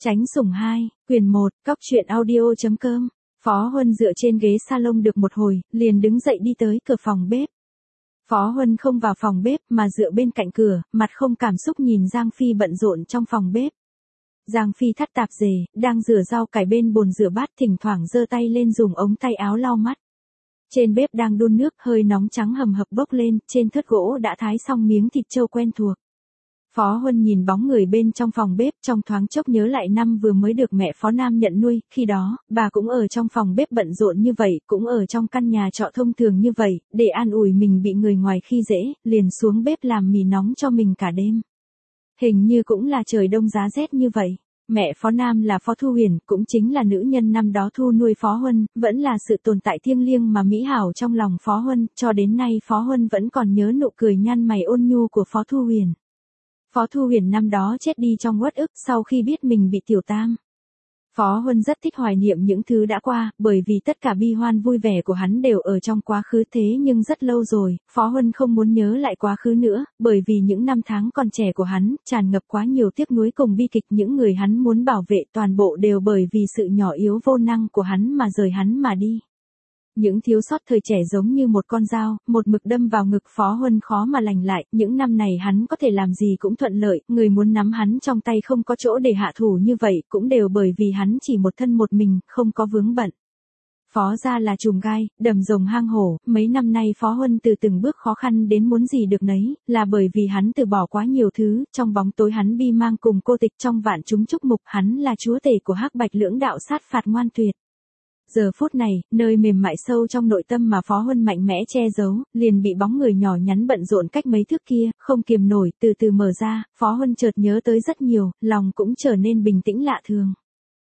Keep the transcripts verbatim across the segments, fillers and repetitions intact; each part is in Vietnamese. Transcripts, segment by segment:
Tránh sủng hai, quyền một, cóc truyện audio.com. Phó Huân dựa trên ghế salon được một hồi, liền đứng dậy đi tới cửa phòng bếp. Phó Huân không vào phòng bếp mà dựa bên cạnh cửa, mặt không cảm xúc nhìn Giang Phi bận rộn trong phòng bếp. Giang Phi thắt tạp dề, đang rửa rau cải bên bồn rửa bát, thỉnh thoảng giơ tay lên dùng ống tay áo lau mắt. Trên bếp đang đun nước, hơi nóng trắng hầm hập bốc lên, trên thớt gỗ đã thái xong miếng thịt trâu quen thuộc. Phó Huân nhìn bóng người bên trong phòng bếp, trong thoáng chốc nhớ lại năm vừa mới được mẹ Phó Nam nhận nuôi, khi đó, bà cũng ở trong phòng bếp bận rộn như vậy, cũng ở trong căn nhà trọ thông thường như vậy, để an ủi mình bị người ngoài khi dễ, liền xuống bếp làm mì nóng cho mình cả đêm. Hình như cũng là trời đông giá rét như vậy. Mẹ Phó Nam là Phó Thu Huyền, cũng chính là nữ nhân năm đó thu nuôi Phó Huân, vẫn là sự tồn tại thiêng liêng mà mỹ hảo trong lòng Phó Huân, cho đến nay Phó Huân vẫn còn nhớ nụ cười nhăn mày ôn nhu của Phó Thu Huyền. Phó Thu Huyền năm đó chết đi trong uất ức sau khi biết mình bị tiểu tam. Phó Huân rất thích hoài niệm những thứ đã qua, bởi vì tất cả bi hoan vui vẻ của hắn đều ở trong quá khứ, thế nhưng rất lâu rồi, Phó Huân không muốn nhớ lại quá khứ nữa, bởi vì những năm tháng còn trẻ của hắn, tràn ngập quá nhiều tiếc nuối cùng bi kịch, những người hắn muốn bảo vệ toàn bộ đều bởi vì sự nhỏ yếu vô năng của hắn mà rời hắn mà đi. Những thiếu sót thời trẻ giống như một con dao, một mực đâm vào ngực Phó Huân khó mà lành lại, những năm này hắn có thể làm gì cũng thuận lợi, người muốn nắm hắn trong tay không có chỗ để hạ thủ như vậy, cũng đều bởi vì hắn chỉ một thân một mình, không có vướng bận. Phó gia là chùm gai, đầm rồng hang hổ, mấy năm nay Phó Huân từ từng bước khó khăn đến muốn gì được nấy, là bởi vì hắn từ bỏ quá nhiều thứ, trong bóng tối hắn bi mang cùng cô tịch, trong vạn chúng chúc mục, hắn là chúa tể của hắc bạch lưỡng đạo sát phạt ngoan tuyệt. Giờ phút này, nơi mềm mại sâu trong nội tâm mà Phó Huân mạnh mẽ che giấu, liền bị bóng người nhỏ nhắn bận rộn cách mấy thước kia, không kiềm nổi, từ từ mở ra, Phó Huân chợt nhớ tới rất nhiều, lòng cũng trở nên bình tĩnh lạ thường.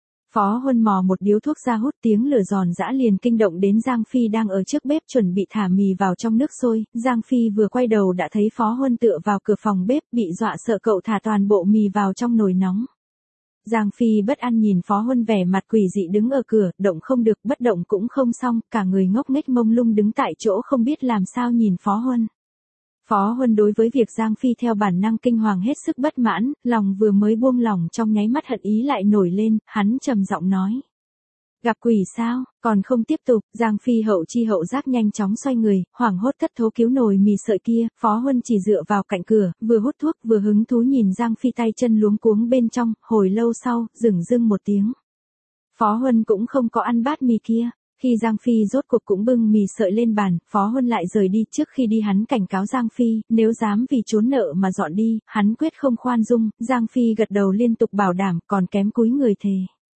Phó Huân mò một điếu thuốc ra hút, tiếng lửa giòn giã liền kinh động đến Giang Phi đang ở trước bếp chuẩn bị thả mì vào trong nước sôi, Giang Phi vừa quay đầu đã thấy Phó Huân tựa vào cửa phòng bếp, bị dọa sợ cậu thả toàn bộ mì vào trong nồi nóng. Giang Phi bất an nhìn Phó Huân vẻ mặt quỷ dị đứng ở cửa, động không được, bất động cũng không xong, cả người ngốc nghếch mông lung đứng tại chỗ không biết làm sao nhìn Phó Huân. Phó Huân đối với việc Giang Phi theo bản năng kinh hoàng hết sức bất mãn, lòng vừa mới buông lỏng trong nháy mắt hận ý lại nổi lên, hắn trầm giọng nói. Gặp quỷ sao, còn không tiếp tục, Giang Phi hậu chi hậu giác nhanh chóng xoay người, hoảng hốt thất thố cứu nồi mì sợi kia, Phó Huân chỉ dựa vào cạnh cửa, vừa hút thuốc vừa hứng thú nhìn Giang Phi tay chân luống cuống bên trong, hồi lâu sau, dửng dưng một tiếng. Phó Huân cũng không có ăn bát mì kia. Khi Giang Phi rốt cuộc cũng bưng mì sợi lên bàn, Phó Huân lại rời đi, trước khi đi hắn cảnh cáo Giang Phi, nếu dám vì trốn nợ mà dọn đi, hắn quyết không khoan dung, Giang Phi gật đầu liên tục bảo đảm, còn kém cúi người thề.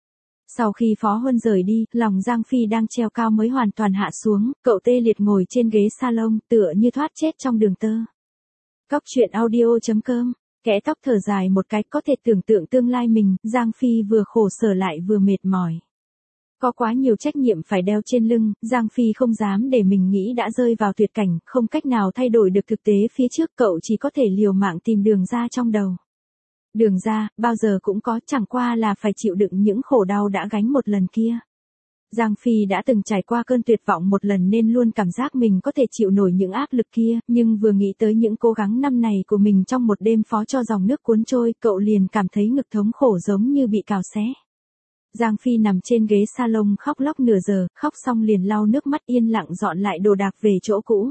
Sau khi Phó Huân rời đi, lòng Giang Phi đang treo cao mới hoàn toàn hạ xuống, cậu tê liệt ngồi trên ghế salon, tựa như thoát chết trong đường tơ. Cóc truyện audio.com, kẽ tóc thở dài một cái, có thể tưởng tượng tương lai mình, Giang Phi vừa khổ sở lại vừa mệt mỏi. Có quá nhiều trách nhiệm phải đeo trên lưng, Giang Phi không dám để mình nghĩ đã rơi vào tuyệt cảnh, không cách nào thay đổi được thực tế phía trước, cậu chỉ có thể liều mạng tìm đường ra trong đầu. Đường ra, bao giờ cũng có, chẳng qua là phải chịu đựng những khổ đau đã gánh một lần kia. Giang Phi đã từng trải qua cơn tuyệt vọng một lần nên luôn cảm giác mình có thể chịu nổi những áp lực kia, nhưng vừa nghĩ tới những cố gắng năm này của mình trong một đêm phó cho dòng nước cuốn trôi, cậu liền cảm thấy ngực thống khổ giống như bị cào xé. Giang Phi nằm trên ghế salon khóc lóc nửa giờ, khóc xong liền lau nước mắt yên lặng dọn lại đồ đạc về chỗ cũ.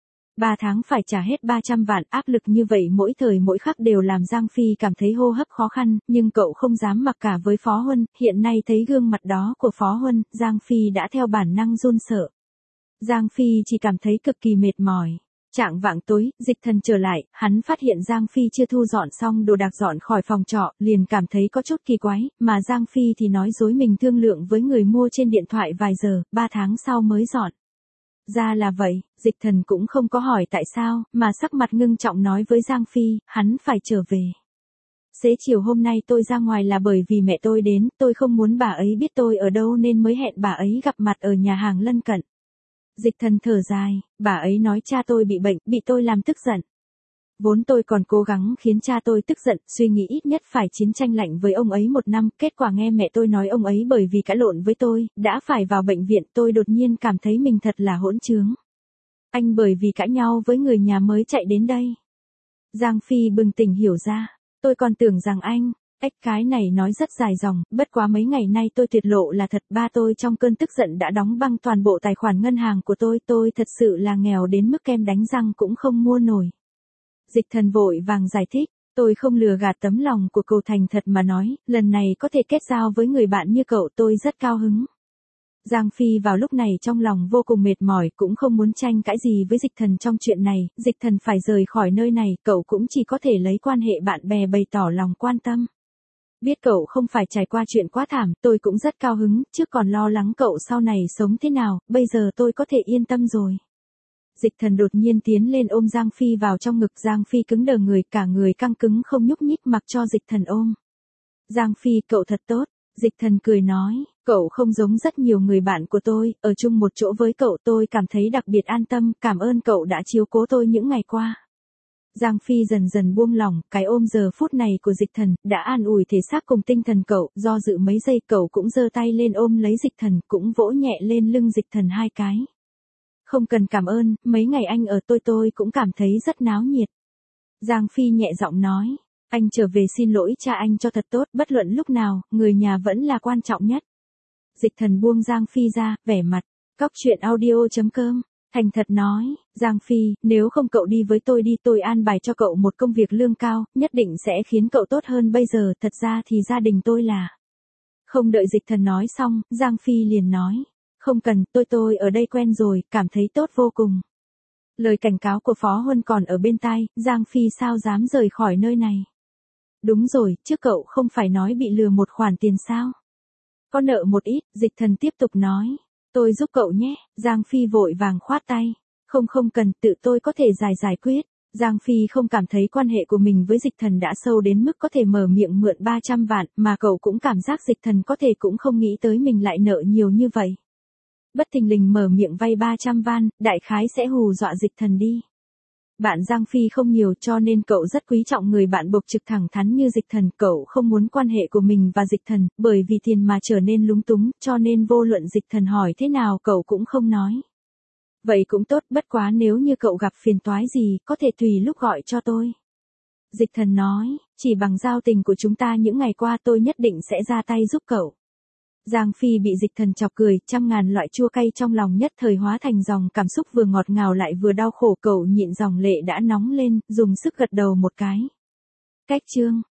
Ba tháng phải trả hết ba trăm vạn, áp lực như vậy mỗi thời mỗi khắc đều làm Giang Phi cảm thấy hô hấp khó khăn, nhưng cậu không dám mặc cả với Phó Huân, hiện nay thấy gương mặt đó của Phó Huân, Giang Phi đã theo bản năng run sợ. Giang Phi chỉ cảm thấy cực kỳ mệt mỏi. Chạng vạng tối, Dịch Thần trở lại, hắn phát hiện Giang Phi chưa thu dọn xong đồ đạc dọn khỏi phòng trọ, liền cảm thấy có chút kỳ quái, mà Giang Phi thì nói dối mình thương lượng với người mua trên điện thoại vài giờ, ba tháng sau mới dọn. Ra là vậy, Dịch Thần cũng không có hỏi tại sao, mà sắc mặt ngưng trọng nói với Giang Phi, hắn phải trở về. Xế chiều hôm nay tôi ra ngoài là bởi vì mẹ tôi đến, tôi không muốn bà ấy biết tôi ở đâu nên mới hẹn bà ấy gặp mặt ở nhà hàng lân cận. Dịch Thần thở dài, bà ấy nói cha tôi bị bệnh, bị tôi làm tức giận. Vốn tôi còn cố gắng khiến cha tôi tức giận, suy nghĩ ít nhất phải chiến tranh lạnh với ông ấy một năm, kết quả nghe mẹ tôi nói ông ấy bởi vì cãi lộn với tôi, đã phải vào bệnh viện, tôi đột nhiên cảm thấy mình thật là hỗn trướng. Anh bởi vì cãi nhau với người nhà mới chạy đến đây. Giang Phi bừng tỉnh hiểu ra, tôi còn tưởng rằng anh, Ếch cái này nói rất dài dòng, bất quá mấy ngày nay tôi tuyệt lộ là thật, ba tôi trong cơn tức giận đã đóng băng toàn bộ tài khoản ngân hàng của tôi, tôi thật sự là nghèo đến mức kem đánh răng cũng không mua nổi. Dịch Thần vội vàng giải thích, tôi không lừa gạt tấm lòng của cậu, thành thật mà nói, lần này có thể kết giao với người bạn như cậu tôi rất cao hứng. Giang Phi vào lúc này trong lòng vô cùng mệt mỏi, cũng không muốn tranh cãi gì với Dịch Thần trong chuyện này, Dịch Thần phải rời khỏi nơi này, cậu cũng chỉ có thể lấy quan hệ bạn bè bày tỏ lòng quan tâm. Biết cậu không phải trải qua chuyện quá thảm, tôi cũng rất cao hứng, trước còn lo lắng cậu sau này sống thế nào, bây giờ tôi có thể yên tâm rồi. Dịch Thần đột nhiên tiến lên ôm Giang Phi vào trong ngực, Giang Phi cứng đờ người, cả người căng cứng không nhúc nhích mặc cho Dịch Thần ôm. Giang Phi, cậu thật tốt. Dịch Thần cười nói, cậu không giống rất nhiều người bạn của tôi, ở chung một chỗ với cậu tôi cảm thấy đặc biệt an tâm, cảm ơn cậu đã chiếu cố tôi những ngày qua. Giang Phi dần dần buông lỏng, cái ôm giờ phút này của Dịch Thần, đã an ủi thể xác cùng tinh thần cậu, do dự mấy giây cậu cũng giơ tay lên ôm lấy Dịch Thần, cũng vỗ nhẹ lên lưng Dịch Thần hai cái. Không cần cảm ơn, mấy ngày anh ở tôi tôi cũng cảm thấy rất náo nhiệt. Giang Phi nhẹ giọng nói, anh trở về xin lỗi cha anh cho thật tốt, bất luận lúc nào, người nhà vẫn là quan trọng nhất. Dịch Thần buông Giang Phi ra, vẻ mặt, cóc truyện audio chấm com. Thành thật nói, Giang Phi, nếu không cậu đi với tôi đi, tôi an bài cho cậu một công việc lương cao, nhất định sẽ khiến cậu tốt hơn bây giờ, thật ra thì gia đình tôi là... Không đợi Dịch Thần nói xong, Giang Phi liền nói, không cần, tôi tôi ở đây quen rồi, cảm thấy tốt vô cùng. Lời cảnh cáo của Phó Huân còn ở bên tai, Giang Phi sao dám rời khỏi nơi này. Đúng rồi, trước cậu không phải nói bị lừa một khoản tiền sao? Có nợ một ít, Dịch Thần tiếp tục nói. Tôi giúp cậu nhé, Giang Phi vội vàng khoát tay. Không không cần, tự tôi có thể giải giải quyết. Giang Phi không cảm thấy quan hệ của mình với Dịch Thần đã sâu đến mức có thể mở miệng mượn ba trăm vạn, mà cậu cũng cảm giác Dịch Thần có thể cũng không nghĩ tới mình lại nợ nhiều như vậy. Bất thình lình mở miệng vay ba trăm van, đại khái sẽ hù dọa Dịch Thần đi. Bạn Giang Phi không nhiều cho nên cậu rất quý trọng người bạn bộc trực thẳng thắn như Dịch Thần, cậu không muốn quan hệ của mình và Dịch Thần, bởi vì tiền mà trở nên lúng túng, cho nên vô luận Dịch Thần hỏi thế nào cậu cũng không nói. Vậy cũng tốt, bất quá nếu như cậu gặp phiền toái gì, có thể tùy lúc gọi cho tôi. Dịch Thần nói, chỉ bằng giao tình của chúng ta những ngày qua tôi nhất định sẽ ra tay giúp cậu. Giang Phi bị Dịch Thần chọc cười, trăm ngàn loại chua cay trong lòng nhất thời hóa thành dòng cảm xúc vừa ngọt ngào lại vừa đau khổ, cậu nhịn dòng lệ đã nóng lên, dùng sức gật đầu một cái. Cách chương